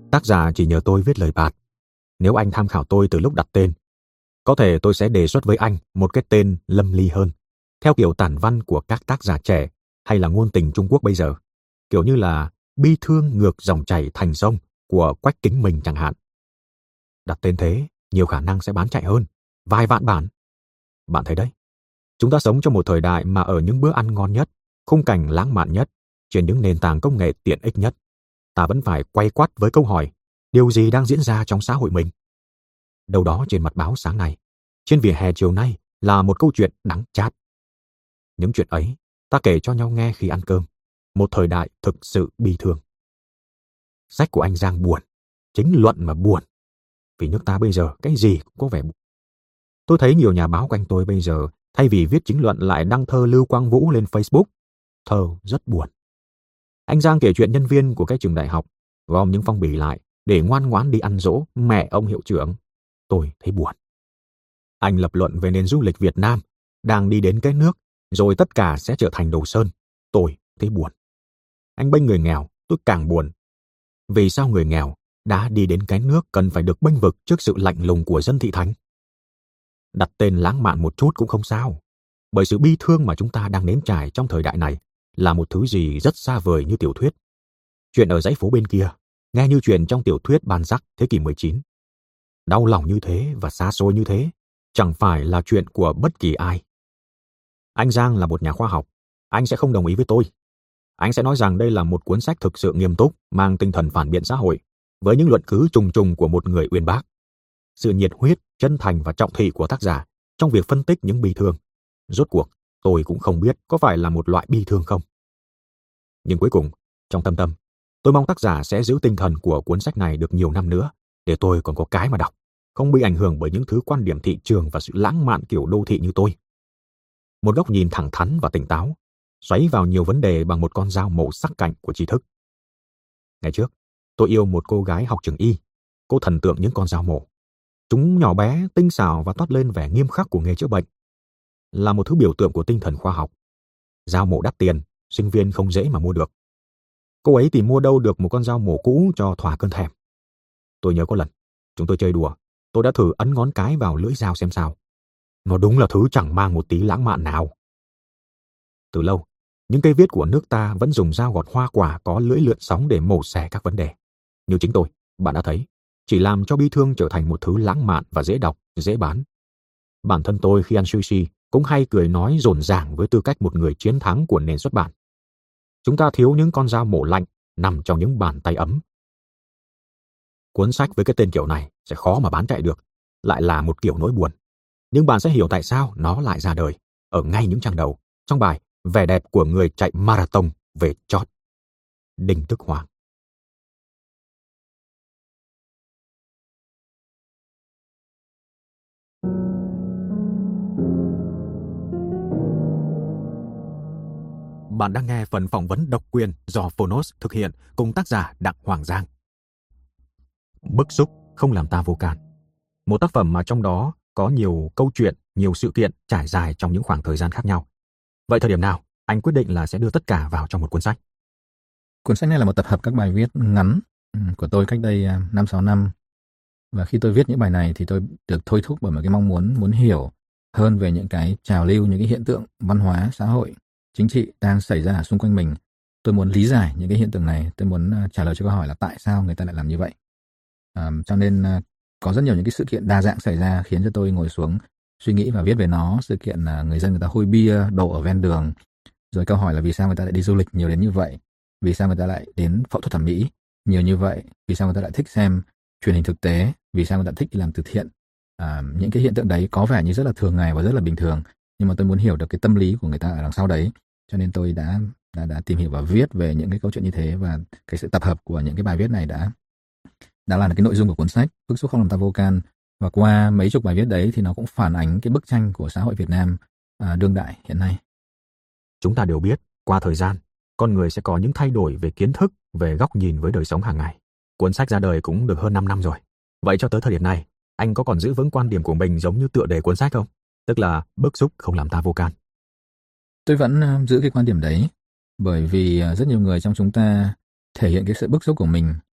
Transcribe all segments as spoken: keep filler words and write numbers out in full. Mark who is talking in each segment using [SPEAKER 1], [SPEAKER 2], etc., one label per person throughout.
[SPEAKER 1] Tác giả chỉ nhờ tôi viết lời bạt. Nếu anh tham khảo tôi từ lúc đặt tên, có thể tôi sẽ đề xuất với anh một cái tên lâm ly hơn, theo kiểu tản văn của các tác giả trẻ hay là ngôn tình Trung Quốc bây giờ, kiểu như là Bi thương ngược dòng chảy thành sông của Quách Kính Mình chẳng hạn. Đặt tên thế, nhiều khả năng sẽ bán chạy hơn, vài vạn bản. Bạn thấy đấy, chúng ta sống trong một thời đại mà ở những bữa ăn ngon nhất, khung cảnh lãng mạn nhất, trên những nền tảng công nghệ tiện ích nhất, ta vẫn phải quay quắt với câu hỏi, điều gì đang diễn ra trong xã hội mình? Đâu đó trên mặt báo sáng nay, trên vỉa hè chiều nay là một câu chuyện đắng chát. Những chuyện ấy ta kể cho nhau nghe khi ăn cơm, một thời đại thực sự bi thương. Sách của anh Giang buồn, chính luận mà buồn, vì nước ta bây giờ cái gì cũng có vẻ buồn. Tôi thấy nhiều nhà báo quanh tôi bây giờ thay vì viết chính luận lại đăng thơ Lưu Quang Vũ lên Facebook. Thơ rất buồn. Anh Giang kể chuyện nhân viên của cái trường đại học gom những phong bì lại để ngoan ngoãn đi ăn dỗ mẹ ông hiệu trưởng. Tôi thấy buồn. Anh lập luận về nền du lịch Việt Nam đang đi đến cái nước rồi tất cả sẽ trở thành đồ sơn. Tôi thấy buồn. Anh bênh người nghèo, tôi càng buồn. Vì sao người nghèo đã đi đến cái nước cần phải được bênh vực trước sự lạnh lùng của dân thị thành? Đặt tên lãng mạn một chút cũng không sao, bởi sự bi thương mà chúng ta đang nếm trải trong thời đại này là một thứ gì rất xa vời như tiểu thuyết. Chuyện ở dãy phố bên kia nghe như chuyện trong tiểu thuyết Ban Giác thế kỷ mười chín. Đau lòng như thế và xa xôi như thế chẳng phải là chuyện của bất kỳ ai. Anh Giang là một nhà khoa học, anh sẽ không đồng ý với tôi. Anh sẽ nói rằng đây là một cuốn sách thực sự nghiêm túc, mang tinh thần phản biện xã hội, với những luận cứ trùng trùng của một người uyên bác. Sự nhiệt huyết, chân thành và trọng thị của tác giả trong việc phân tích những bi thương, rốt cuộc tôi cũng không biết có phải là một loại bi thương không. Nhưng cuối cùng, trong thâm tâm, tôi mong tác giả sẽ giữ tinh thần của cuốn sách này được nhiều năm nữa, để tôi còn có cái mà đọc, không bị ảnh hưởng bởi những thứ quan điểm thị trường và sự lãng mạn kiểu đô thị như tôi. Một góc nhìn thẳng thắn và tỉnh táo, xoáy vào nhiều vấn đề bằng một con dao mổ sắc cạnh của tri thức. Ngày trước, tôi yêu một cô gái học trường y. Cô thần tượng những con dao mổ. Chúng nhỏ bé, tinh xảo và toát lên vẻ nghiêm khắc của nghề chữa bệnh. Là một thứ biểu tượng của tinh thần khoa học. Dao mổ đắt tiền, sinh viên không dễ mà mua được. Cô ấy tìm mua đâu được một con dao mổ cũ cho thỏa cơn thèm. Tôi nhớ có lần, chúng tôi chơi đùa, tôi đã thử ấn ngón cái vào lưỡi dao xem sao. Nó đúng là thứ chẳng mang một tí lãng mạn nào. Từ lâu, những cây viết của nước ta vẫn dùng dao gọt hoa quả có lưỡi lượn sóng để mổ xẻ các vấn đề. Như chính tôi, bạn đã thấy, chỉ làm cho bi thương trở thành một thứ lãng mạn và dễ đọc, dễ bán. Bản thân tôi khi ăn sushi cũng hay cười nói rộn ràng với tư cách một người chiến thắng của nền xuất bản. Chúng ta thiếu những con dao mổ lạnh nằm trong những bàn tay ấm. Cuốn sách với cái tên kiểu này sẽ khó mà bán chạy được, lại là một kiểu nỗi buồn. Nhưng bạn sẽ hiểu tại sao nó lại ra đời ở ngay những trang đầu trong bài Vẻ đẹp của người chạy marathon về chót. Đinh Tức Hoàng. Bạn đang nghe phần phỏng vấn độc quyền do Phonos thực hiện cùng tác giả Đặng Hoàng Giang. Bức xúc không làm ta vô can. Một tác phẩm mà trong đó có nhiều câu chuyện, nhiều sự kiện trải dài trong những khoảng thời gian khác nhau. Vậy thời điểm nào anh quyết định là sẽ đưa tất cả vào trong một cuốn sách?
[SPEAKER 2] Cuốn sách này là một tập hợp các bài viết ngắn của tôi cách đây năm sáu năm. Và khi tôi viết những bài này thì tôi được thôi thúc bởi một cái mong muốn muốn hiểu hơn về những cái trào lưu, những cái hiện tượng văn hóa, xã hội, chính trị đang xảy ra xung quanh mình. Tôi muốn lý giải những cái hiện tượng này, tôi muốn trả lời cho câu hỏi là tại sao người ta lại làm như vậy. À, cho nên có rất nhiều những cái sự kiện đa dạng xảy ra khiến cho tôi ngồi xuống suy nghĩ và viết về nó. Sự kiện là người dân người ta hôi bia đổ ở ven đường, rồi câu hỏi là vì sao người ta lại đi du lịch nhiều đến như vậy, vì sao người ta lại đến phẫu thuật thẩm mỹ nhiều như vậy, vì sao người ta lại thích xem truyền hình thực tế, vì sao người ta thích đi làm từ thiện. À, những cái hiện tượng đấy có vẻ như rất là thường ngày và rất là bình thường, nhưng mà tôi muốn hiểu được cái tâm lý của người ta ở đằng sau đấy, cho nên tôi đã đã, đã tìm hiểu và viết về những cái câu chuyện như thế. Và cái sự tập hợp của những cái bài viết này đã đã là cái nội dung của cuốn sách Bức xúc không làm ta vô can. Và qua mấy chục bài viết đấy thì nó cũng phản ánh cái bức tranh của xã hội Việt Nam à, đương đại hiện nay.
[SPEAKER 1] Chúng ta đều biết, qua thời gian, con người sẽ có những thay đổi về kiến thức, về góc nhìn với đời sống hàng ngày. Cuốn sách ra đời cũng được hơn năm năm rồi. Vậy cho tới thời điểm này, anh có còn giữ vững quan điểm của mình giống như tựa đề cuốn sách không? Tức là bức xúc không làm ta vô can.
[SPEAKER 2] Tôi vẫn giữ cái quan điểm đấy, bởi vì rất nhiều người trong chúng ta thể hiện cái sự bức xúc của mình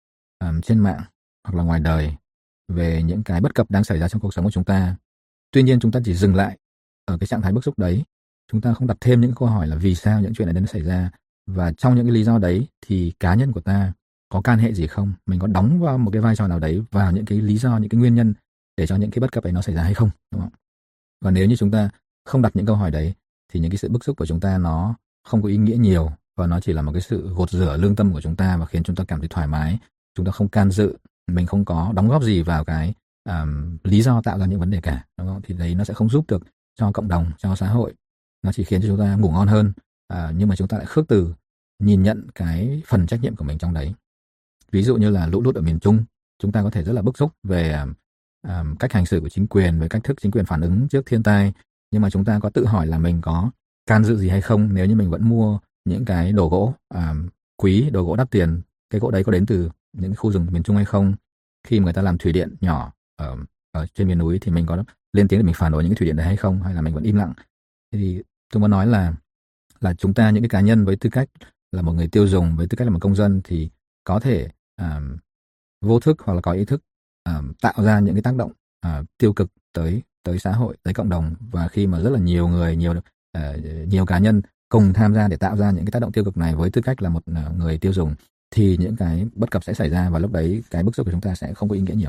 [SPEAKER 2] um, trên mạng hoặc là ngoài đời về những cái bất cập đang xảy ra trong cuộc sống của chúng ta. Tuy nhiên chúng ta chỉ dừng lại ở cái trạng thái bức xúc đấy. Chúng ta không đặt thêm những câu hỏi là vì sao những chuyện này đến xảy ra, và trong những cái lý do đấy thì cá nhân của ta có can hệ gì không? Mình có đóng vào một cái vai trò nào đấy vào những cái lý do, những cái nguyên nhân để cho những cái bất cập ấy nó xảy ra hay không, đúng không? Và nếu như chúng ta không đặt những câu hỏi đấy thì những cái sự bức xúc của chúng ta nó không có ý nghĩa nhiều, và nó chỉ là một cái sự gột rửa lương tâm của chúng ta và khiến chúng ta cảm thấy thoải mái. Chúng ta không can dự, mình không có đóng góp gì vào cái um, lý do tạo ra những vấn đề cả, đúng không? Thì đấy nó sẽ không giúp được cho cộng đồng, cho xã hội. Nó chỉ khiến cho chúng ta ngủ ngon hơn, à, nhưng mà chúng ta lại khước từ nhìn nhận cái phần trách nhiệm của mình trong đấy. Ví dụ như là lũ lụt ở miền Trung, chúng ta có thể rất là bức xúc về um, cách hành xử của chính quyền, về cách thức chính quyền phản ứng trước thiên tai, nhưng mà chúng ta có tự hỏi là mình có can dự gì hay không nếu như mình vẫn mua những cái đồ gỗ um, quý, đồ gỗ đắt tiền. Cái gỗ đấy có đến từ những khu rừng miền Trung hay không? Khi mà người ta làm thủy điện nhỏ ở, ở trên miền núi thì mình có lên tiếng để mình phản đối những cái thủy điện đấy hay không, hay là mình vẫn im lặng? Thì tôi muốn nói là là chúng ta, những cái cá nhân với tư cách là một người tiêu dùng, với tư cách là một công dân thì có thể um, vô thức hoặc là có ý thức um, tạo ra những cái tác động uh, tiêu cực tới tới xã hội, tới cộng đồng. Và khi mà rất là nhiều người, nhiều uh, nhiều cá nhân cùng tham gia để tạo ra những cái tác động tiêu cực này với tư cách là một uh, người tiêu dùng, thì những cái bất cập sẽ xảy ra, và lúc đấy cái bức xúc của chúng ta sẽ không có ý nghĩa nhiều.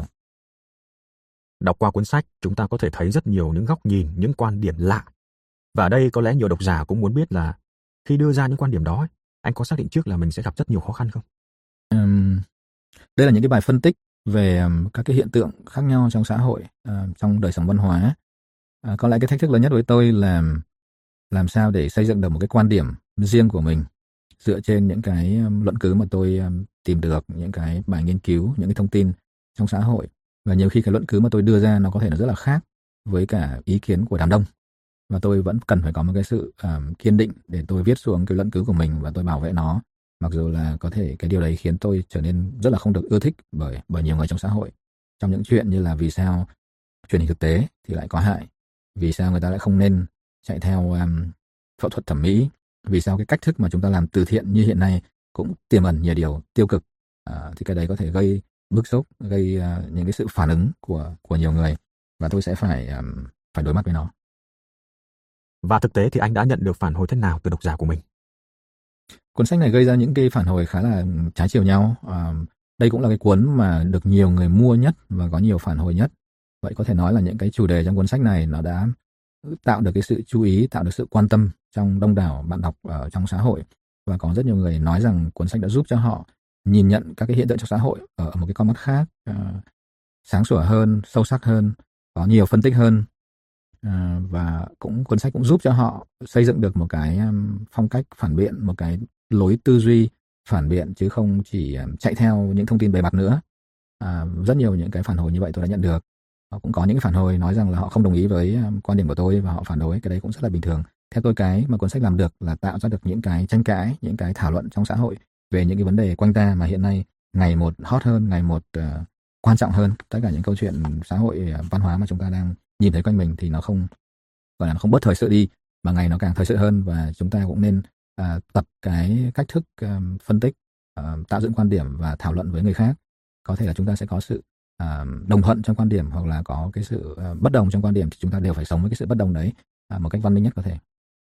[SPEAKER 1] Đọc qua cuốn sách, chúng ta có thể thấy rất nhiều những góc nhìn, những quan điểm lạ. Và ở đây có lẽ nhiều độc giả cũng muốn biết là khi đưa ra những quan điểm đó, anh có xác định trước là mình sẽ gặp rất nhiều khó khăn không?
[SPEAKER 2] Um, đây là những cái bài phân tích về um, các cái hiện tượng khác nhau trong xã hội, uh, trong đời sống văn hóa. Uh, có lẽ cái thách thức lớn nhất với tôi là làm sao để xây dựng được một cái quan điểm riêng của mình dựa trên những cái um, luận cứ mà tôi um, tìm được, những cái bài nghiên cứu, những cái thông tin trong xã hội. Và nhiều khi cái luận cứ mà tôi đưa ra nó có thể là rất là khác với cả ý kiến của đám đông. Và tôi vẫn cần phải có một cái sự um, kiên định để tôi viết xuống cái luận cứ của mình và tôi bảo vệ nó. Mặc dù là có thể cái điều đấy khiến tôi trở nên rất là không được ưa thích bởi bởi nhiều người trong xã hội. Trong những chuyện như là vì sao truyền hình thực tế thì lại có hại, vì sao người ta lại không nên chạy theo um, phẫu thuật thẩm mỹ, vì sao cái cách thức mà chúng ta làm từ thiện như hiện nay cũng tiềm ẩn nhiều điều tiêu cực. À, thì cái đấy có thể gây bức xúc, gây uh, những cái sự phản ứng của của nhiều người, và tôi sẽ phải um, phải đối mặt với nó.
[SPEAKER 1] Và thực tế thì anh đã nhận được phản hồi thế nào từ độc giả của mình?
[SPEAKER 2] Cuốn sách này gây ra những cái phản hồi khá là trái chiều nhau. À, đây cũng là cái cuốn mà được nhiều người mua nhất và có nhiều phản hồi nhất. Vậy có thể nói là những cái chủ đề trong cuốn sách này nó đã tạo được cái sự chú ý, tạo được sự quan tâm trong đông đảo bạn đọc ở trong xã hội. Và có rất nhiều người nói rằng cuốn sách đã giúp cho họ nhìn nhận các cái hiện tượng trong xã hội ở một cái con mắt khác, à, sáng sủa hơn, sâu sắc hơn, có nhiều phân tích hơn. À, và cũng cuốn sách cũng giúp cho họ xây dựng được một cái um, phong cách phản biện, một cái lối tư duy phản biện, chứ không chỉ um, chạy theo những thông tin bề mặt nữa. À, rất nhiều những cái phản hồi như vậy tôi đã nhận được. Họ cũng có những cái phản hồi nói rằng là họ không đồng ý với um, quan điểm của tôi và họ phản đối. Cái đấy cũng rất là bình thường. Theo tôi, cái mà cuốn sách làm được là tạo ra được những cái tranh cãi, những cái thảo luận trong xã hội về những cái vấn đề quanh ta mà hiện nay ngày một hot hơn, ngày một uh, quan trọng hơn. Tất cả những câu chuyện xã hội, uh, văn hóa mà chúng ta đang nhìn thấy quanh mình thì nó không gọi là nó không bớt thời sự đi, mà ngày nó càng thời sự hơn. Và chúng ta cũng nên uh, tập cái cách thức um, phân tích, uh, tạo dựng quan điểm và thảo luận với người khác. Có thể là chúng ta sẽ có sự uh, đồng thuận trong quan điểm, hoặc là có cái sự uh, bất đồng trong quan điểm, thì chúng ta đều phải sống với cái sự bất đồng đấy uh, một cách văn minh nhất có thể.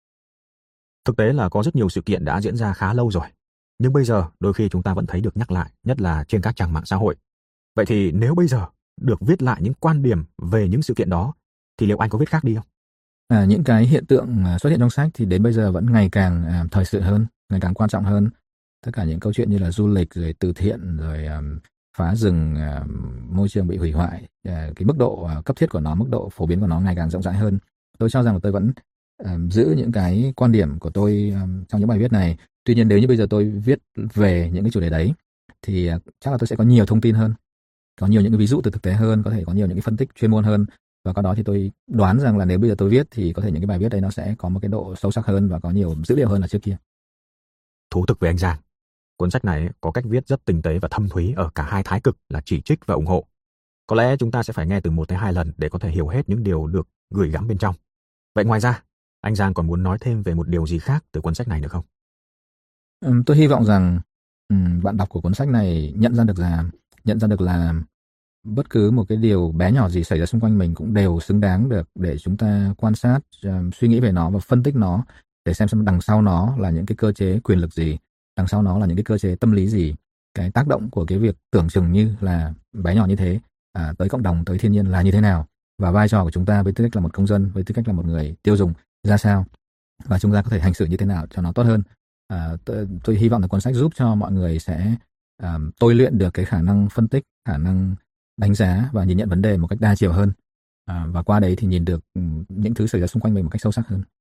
[SPEAKER 1] Thực tế là có rất nhiều sự kiện đã diễn ra khá lâu rồi, nhưng bây giờ đôi khi chúng ta vẫn thấy được nhắc lại, nhất là trên các trang mạng xã hội. Vậy thì nếu bây giờ được viết lại những quan điểm về những sự kiện đó, thì liệu anh có viết khác đi không?
[SPEAKER 2] À, những cái hiện tượng xuất hiện trong sách thì đến bây giờ vẫn ngày càng à, thời sự hơn, ngày càng quan trọng hơn. Tất cả những câu chuyện như là du lịch, rồi từ thiện, rồi um, phá rừng, um, môi trường bị hủy hoại, uh, cái mức độ uh, cấp thiết của nó, mức độ phổ biến của nó ngày càng rộng rãi hơn. Tôi cho rằng là tôi vẫn um, giữ những cái quan điểm của tôi um, trong những bài viết này. Tuy nhiên nếu như bây giờ tôi viết về những cái chủ đề đấy thì uh, chắc là tôi sẽ có nhiều thông tin hơn, có nhiều những cái ví dụ từ thực tế hơn, có thể có nhiều những cái phân tích chuyên môn hơn. Và có đó thì tôi đoán rằng là nếu bây giờ tôi viết thì có thể những cái bài viết đấy nó sẽ có một cái độ sâu sắc hơn và có nhiều dữ liệu hơn là trước kia.
[SPEAKER 1] Thú thực với anh Giang, cuốn sách này có cách viết rất tinh tế và thâm thúy ở cả hai thái cực là chỉ trích và ủng hộ. Có lẽ chúng ta sẽ phải nghe từ một tới hai lần để có thể hiểu hết những điều được gửi gắm bên trong. Vậy ngoài ra, anh Giang còn muốn nói thêm về một điều gì khác từ cuốn sách này nữa không?
[SPEAKER 2] Ừ, tôi hy vọng rằng um, bạn đọc của cuốn sách này nhận ra được rằng nhận ra được là bất cứ một cái điều bé nhỏ gì xảy ra xung quanh mình cũng đều xứng đáng được để chúng ta quan sát, uh, suy nghĩ về nó và phân tích nó để xem xem đằng sau nó là những cái cơ chế quyền lực gì, đằng sau nó là những cái cơ chế tâm lý gì, cái tác động của cái việc tưởng chừng như là bé nhỏ như thế à, tới cộng đồng, tới thiên nhiên là như thế nào, và vai trò của chúng ta với tư cách là một công dân, với tư cách là một người tiêu dùng ra sao, và chúng ta có thể hành xử như thế nào cho nó tốt hơn. À, tôi, tôi hy vọng là cuốn sách giúp cho mọi người sẽ à, tôi luyện được cái khả năng phân tích, khả năng đánh giá và nhìn nhận vấn đề một cách đa chiều hơn. À, và qua đấy thì nhìn được những thứ xảy ra xung quanh mình một cách sâu sắc hơn.